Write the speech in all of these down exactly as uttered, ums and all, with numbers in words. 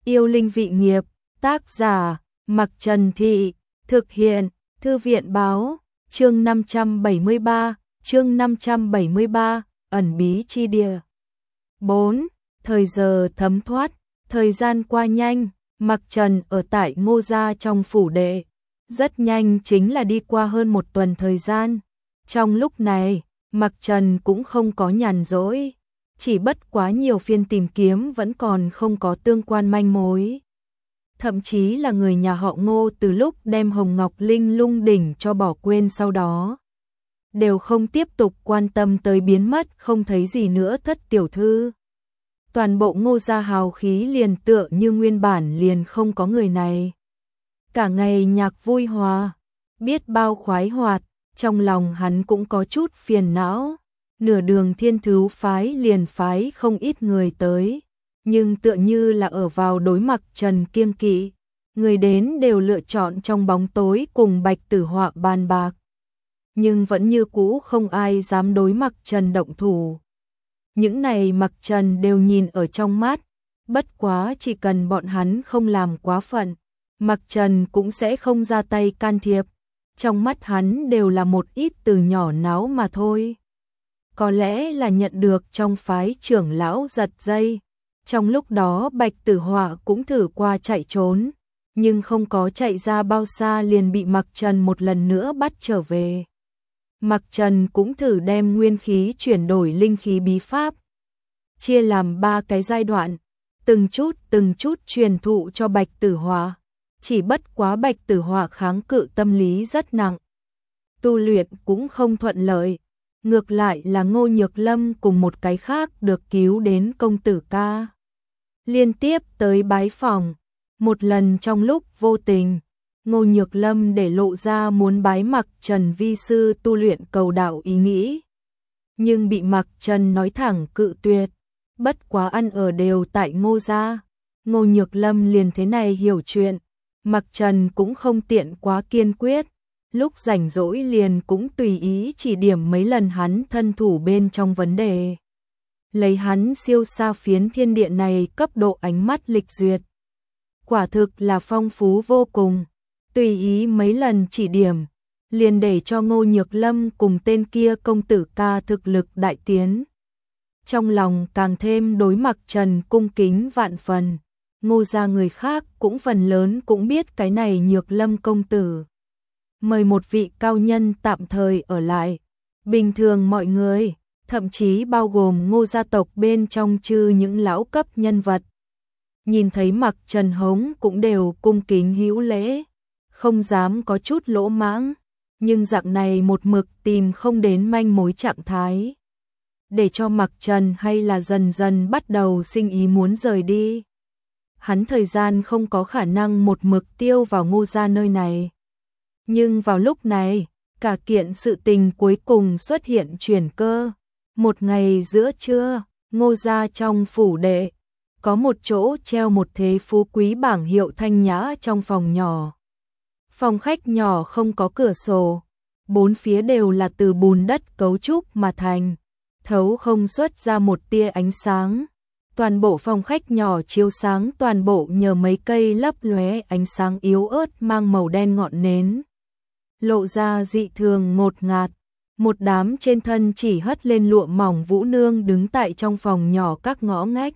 Yêu linh vị nghiệp, tác giả, Mặc Trần Thị, thực hiện, Thư viện báo, chương năm trăm bảy mươi ba, chương năm trăm bảy mươi ba, ẩn bí chi địa. bốn. Thời giờ thấm thoát, thời gian qua nhanh, Mặc Trần ở tại Ngô gia trong phủ đệ. Rất nhanh chính là đi qua hơn một tuần thời gian. Trong lúc này, Mặc Trần cũng không có nhàn rỗi, chỉ bất quá nhiều phiên tìm kiếm vẫn còn không có tương quan manh mối. Thậm chí là người nhà họ Ngô từ lúc đem Hồng Ngọc Linh lung đỉnh cho bỏ quên sau đó, đều không tiếp tục quan tâm tới biến mất không thấy gì nữa thất tiểu thư. Toàn bộ Ngô gia hào khí liền tựa như nguyên bản liền không có người này. Cả ngày nhạc vui hòa, biết bao khoái hoạt, trong lòng hắn cũng có chút phiền não. Nửa đường Thiên Thú phái liền phái không ít người tới, nhưng tựa như là ở vào đối Mặc Trần kiêng kỵ, người đến đều lựa chọn trong bóng tối cùng Bạch Tử Họa bàn bạc. Nhưng vẫn như cũ không ai dám đối Mặc Trần động thủ. Những này Mặc Trần đều nhìn ở trong mắt, bất quá chỉ cần bọn hắn không làm quá phận, Mặc Trần cũng sẽ không ra tay can thiệp. Trong mắt hắn đều là một ít từ nhỏ náo mà thôi. Có lẽ là nhận được trong phái trưởng lão giật dây. Trong lúc đó Bạch Tử Họa cũng thử qua chạy trốn, nhưng không có chạy ra bao xa liền bị Mặc Trần một lần nữa bắt trở về. Mặc Trần cũng thử đem nguyên khí chuyển đổi linh khí bí pháp, chia làm ba cái giai đoạn, từng chút từng chút truyền thụ cho Bạch Tử Họa. Chỉ bất quá Bạch Tử Họa kháng cự tâm lý rất nặng, tu luyện cũng không thuận lợi. Ngược lại là Ngô Nhược Lâm cùng một cái khác được cứu đến công tử ca, liên tiếp tới bái phòng. Một lần trong lúc vô tình, Ngô Nhược Lâm để lộ ra muốn bái Mặc Trần vi sư tu luyện cầu đạo ý nghĩ, nhưng bị Mặc Trần nói thẳng cự tuyệt. Bất quá ăn ở đều tại Ngô gia, Ngô Nhược Lâm liền thế này hiểu chuyện. Mặc Trần cũng không tiện quá kiên quyết, lúc rảnh rỗi liền cũng tùy ý chỉ điểm mấy lần hắn thân thủ bên trong vấn đề. Lấy hắn siêu xa phiến thiên địa này cấp độ ánh mắt lịch duyệt, quả thực là phong phú vô cùng. Tùy ý mấy lần chỉ điểm, liền để cho Ngô Nhược Lâm cùng tên kia công tử ca thực lực đại tiến. Trong lòng càng thêm đối Mặc Trần cung kính vạn phần. Ngô gia người khác cũng phần lớn cũng biết cái này Nhược Lâm công tử mời một vị cao nhân tạm thời ở lại. Bình thường mọi người, thậm chí bao gồm Ngô gia tộc bên trong trừ những lão cấp nhân vật, nhìn thấy Mặc Trần hống cũng đều cung kính hữu lễ, không dám có chút lỗ mãng. Nhưng dạng này một mực tìm không đến manh mối trạng thái, để cho Mặc Trần hay là dần dần bắt đầu sinh ý muốn rời đi. Hắn thời gian không có khả năng một mực tiêu vào Ngô gia nơi này. Nhưng vào lúc này, cả kiện sự tình cuối cùng xuất hiện chuyển cơ. Một ngày giữa trưa, Ngô gia trong phủ đệ, có một chỗ treo một thế phú quý bảng hiệu thanh nhã trong phòng nhỏ. Phòng khách nhỏ không có cửa sổ, bốn phía đều là từ bùn đất cấu trúc mà thành, thấu không xuất ra một tia ánh sáng. Toàn bộ phòng khách nhỏ chiếu sáng toàn bộ nhờ mấy cây lấp lóe ánh sáng yếu ớt mang màu đen ngọn nến, lộ ra dị thường ngột ngạt. Một đám trên thân chỉ hất lên lụa mỏng vũ nương đứng tại trong phòng nhỏ các ngõ ngách.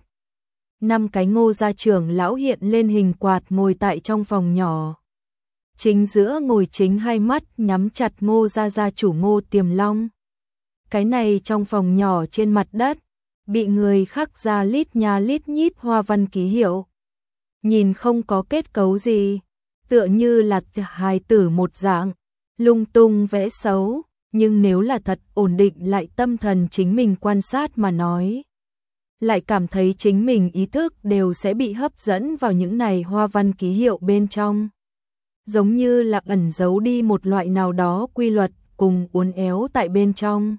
Năm cái Ngô gia trưởng lão hiện lên hình quạt ngồi tại trong phòng nhỏ. Chính giữa ngồi chính hai mắt nhắm chặt Ngô gia gia chủ Ngô Tiềm Long. Cái này trong phòng nhỏ trên mặt đất bị người khắc ra lít nha lít nhít hoa văn ký hiệu. Nhìn không có kết cấu gì, tựa như là hài tử một dạng, lung tung vẽ xấu, nhưng nếu là thật ổn định lại tâm thần chính mình quan sát mà nói, lại cảm thấy chính mình ý thức đều sẽ bị hấp dẫn vào những này hoa văn ký hiệu bên trong. Giống như là ẩn giấu đi một loại nào đó quy luật cùng uốn éo tại bên trong.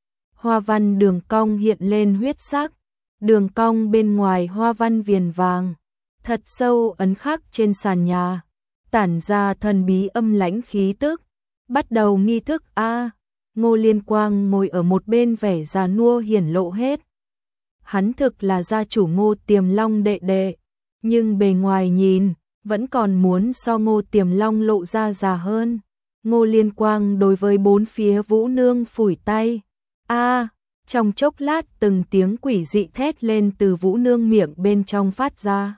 Hoa văn đường cong hiện lên huyết sắc, đường cong bên ngoài hoa văn viền vàng, thật sâu ấn khắc trên sàn nhà, tản ra thần bí âm lãnh khí tức. Bắt đầu nghi thức a. Ngô Liên Quang ngồi ở một bên vẻ già nua hiển lộ hết. Hắn thực là gia chủ Ngô Tiềm Long đệ đệ, nhưng bề ngoài nhìn, vẫn còn muốn so Ngô Tiềm Long lộ ra già hơn. Ngô Liên Quang đối với bốn phía Vũ Nương phủi tay. A, trong chốc lát từng tiếng quỷ dị thét lên từ Vũ Nương miệng bên trong phát ra.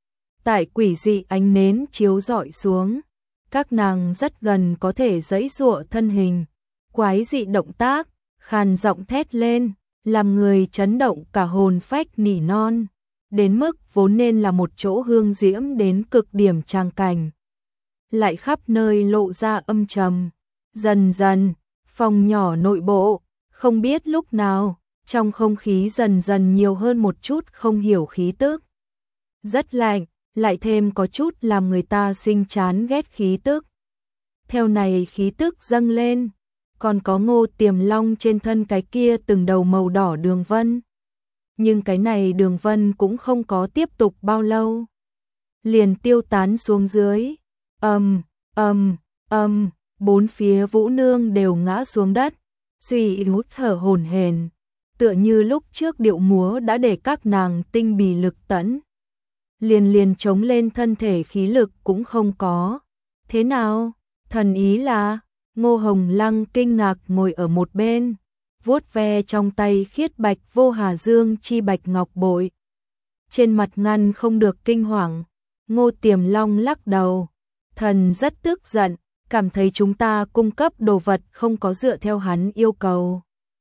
Tại quỷ dị ánh nến chiếu rọi xuống, các nàng rất gần có thể giãy giụa thân hình, quái dị động tác, khàn giọng thét lên, làm người chấn động cả hồn phách nỉ non, đến mức vốn nên là một chỗ hương diễm đến cực điểm tràng cảnh, lại khắp nơi lộ ra âm trầm. Dần dần, phòng nhỏ nội bộ, không biết lúc nào, trong không khí dần dần nhiều hơn một chút không hiểu khí tức. Rất lạnh, lại thêm có chút làm người ta sinh chán ghét khí tức. Theo này khí tức dâng lên, còn có Ngô Tiềm Long trên thân cái kia từng đầu màu đỏ đường vân. Nhưng cái này đường vân cũng không có tiếp tục bao lâu, liền tiêu tán xuống dưới. Ầm, ầm, ầm, bốn phía Vũ Nương đều ngã xuống đất, suy yếu thở hổn hển, tựa như lúc trước điệu múa đã để các nàng tinh bì lực tẫn. Liền liền chống lên thân thể khí lực cũng không có. Thế nào? Thần ý là, Ngô Hồng Lăng kinh ngạc ngồi ở một bên, vuốt ve trong tay khiết bạch vô hà dương chi bạch ngọc bội. Trên mặt ngăn không được kinh hoàng. Ngô Tiềm Long lắc đầu, thần rất tức giận, cảm thấy chúng ta cung cấp đồ vật không có dựa theo hắn yêu cầu.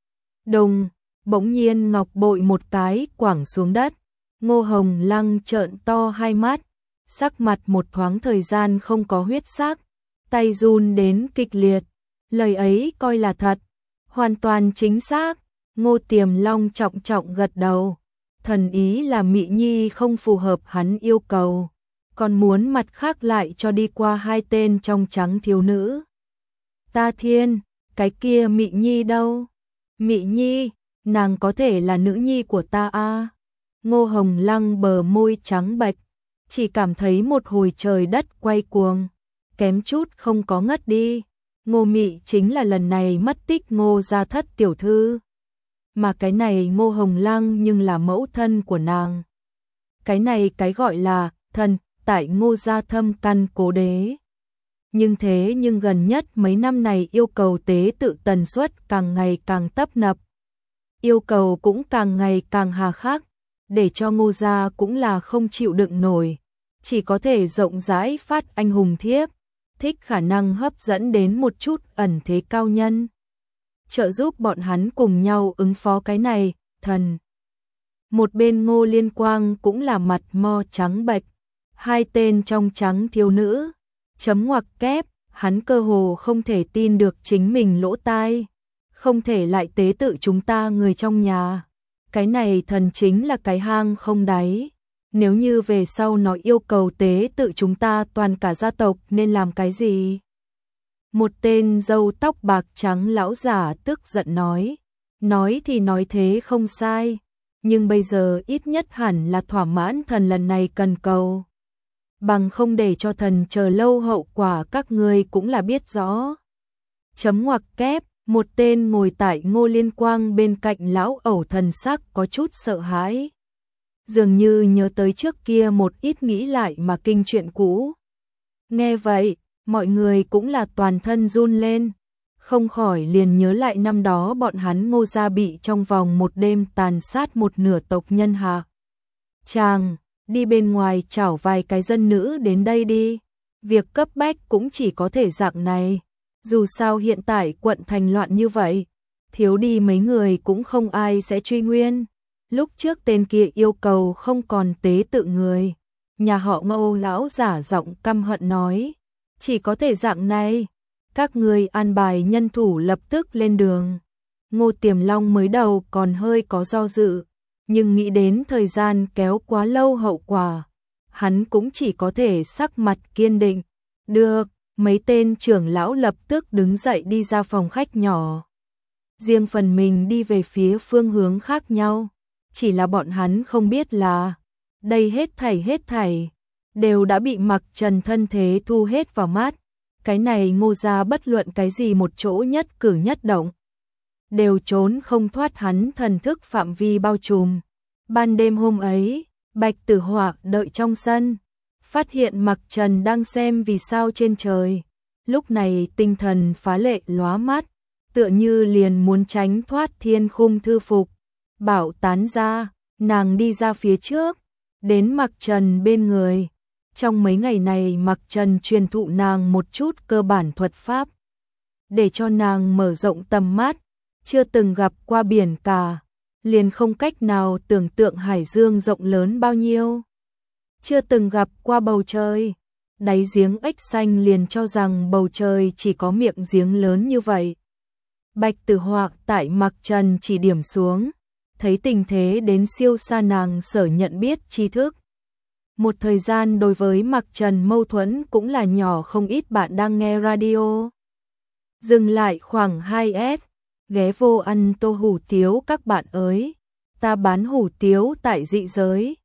Đùng, bỗng nhiên ngọc bội một cái quẳng xuống đất. Ngô Hồng Lăng trợn to hai mắt, sắc mặt một thoáng thời gian không có huyết sắc, tay run đến kịch liệt. Lời ấy coi là thật, hoàn toàn chính xác. Ngô Tiềm Long trọng trọng gật đầu, thần ý là Mị Nhi không phù hợp hắn yêu cầu, còn muốn mặt khác lại cho đi qua hai tên trong trắng thiếu nữ. Ta thiên, cái kia Mị Nhi đâu? Mị Nhi, nàng có thể là nữ nhi của ta a? Ngô Hồng Lăng bờ môi trắng bệch, chỉ cảm thấy một hồi trời đất quay cuồng, kém chút không có ngất đi. Ngô Mị chính là lần này mất tích Ngô gia thất tiểu thư, mà cái này Ngô Hồng Lăng nhưng là mẫu thân của nàng. Cái này cái gọi là thần tại Ngô gia thâm căn cố đế. Nhưng thế nhưng gần nhất mấy năm này yêu cầu tế tự tần suất càng ngày càng tấp nập, yêu cầu cũng càng ngày càng hà khắc, để cho Ngô gia cũng là không chịu đựng nổi, chỉ có thể rộng rãi phát anh hùng thiếp, thích khả năng hấp dẫn đến một chút ẩn thế cao nhân, trợ giúp bọn hắn cùng nhau ứng phó cái này, thần. Một bên Ngô Liên Quang cũng là mặt mo trắng bệch, hai tên trong trắng thiếu nữ, chấm ngoặc kép, hắn cơ hồ không thể tin được chính mình lỗ tai, không thể lại tế tự chúng ta người trong nhà. Cái này thần chính là cái hang không đáy. Nếu như về sau nó yêu cầu tế tự chúng ta toàn cả gia tộc nên làm cái gì? Một tên râu tóc bạc trắng lão giả tức giận nói. Nói thì nói thế không sai, nhưng bây giờ ít nhất hẳn là thỏa mãn thần lần này cần cầu. Bằng không để cho thần chờ lâu hậu quả các ngươi cũng là biết rõ. Chấm ngoặc kép, một tên ngồi tại Ngô Liên Quang bên cạnh lão ẩu thần sắc có chút sợ hãi. Dường như nhớ tới trước kia một ít nghĩ lại mà kinh chuyện cũ. Nghe vậy, mọi người cũng là toàn thân run lên, không khỏi liền nhớ lại năm đó bọn hắn Ngô gia bị trong vòng một đêm tàn sát một nửa tộc nhân hạ. Chàng, đi bên ngoài chảo vài cái dân nữ đến đây đi. Việc cấp bách cũng chỉ có thể dạng này. Dù sao hiện tại quận thành loạn như vậy, thiếu đi mấy người cũng không ai sẽ truy nguyên. Lúc trước tên kia yêu cầu không còn tế tự người, nhà họ Ngô lão giả giọng căm hận nói, chỉ có thể dạng này, các người an bài nhân thủ lập tức lên đường. Ngô Tiềm Long mới đầu còn hơi có do dự, nhưng nghĩ đến thời gian kéo quá lâu hậu quả, hắn cũng chỉ có thể sắc mặt kiên định. Được, mấy tên trưởng lão lập tức đứng dậy đi ra phòng khách nhỏ, riêng phần mình đi về phía phương hướng khác nhau. Chỉ là bọn hắn không biết là, đây hết thảy hết thảy, đều đã bị Mặc Trần thân thế thu hết vào mắt. Cái này Ngô gia bất luận cái gì một chỗ nhất cử nhất động, đều trốn không thoát hắn thần thức phạm vi bao trùm. Ban đêm hôm ấy, Bạch Tử Họa đợi trong sân, phát hiện Mặc Trần đang xem vì sao trên trời. Lúc này tinh thần phá lệ lóa mắt, tựa như liền muốn tránh thoát thiên khung thư phục. Bảo tán ra, nàng đi ra phía trước, đến Mặc Trần bên người. Trong mấy ngày này Mặc Trần truyền thụ nàng một chút cơ bản thuật pháp, để cho nàng mở rộng tầm mắt, chưa từng gặp qua biển cả, liền không cách nào tưởng tượng hải dương rộng lớn bao nhiêu. Chưa từng gặp qua bầu trời, đáy giếng ếch xanh liền cho rằng bầu trời chỉ có miệng giếng lớn như vậy. Bạch Tử Họa tại Mặc Trần chỉ điểm xuống, thấy tình thế đến siêu xa nàng sở nhận biết tri thức. Một thời gian đối với Mặc Trần mâu thuẫn cũng là nhỏ không ít. Bạn đang nghe radio. Dừng lại khoảng hai S, ghé vô ăn tô hủ tiếu các bạn ơi. Ta bán hủ tiếu tại dị giới.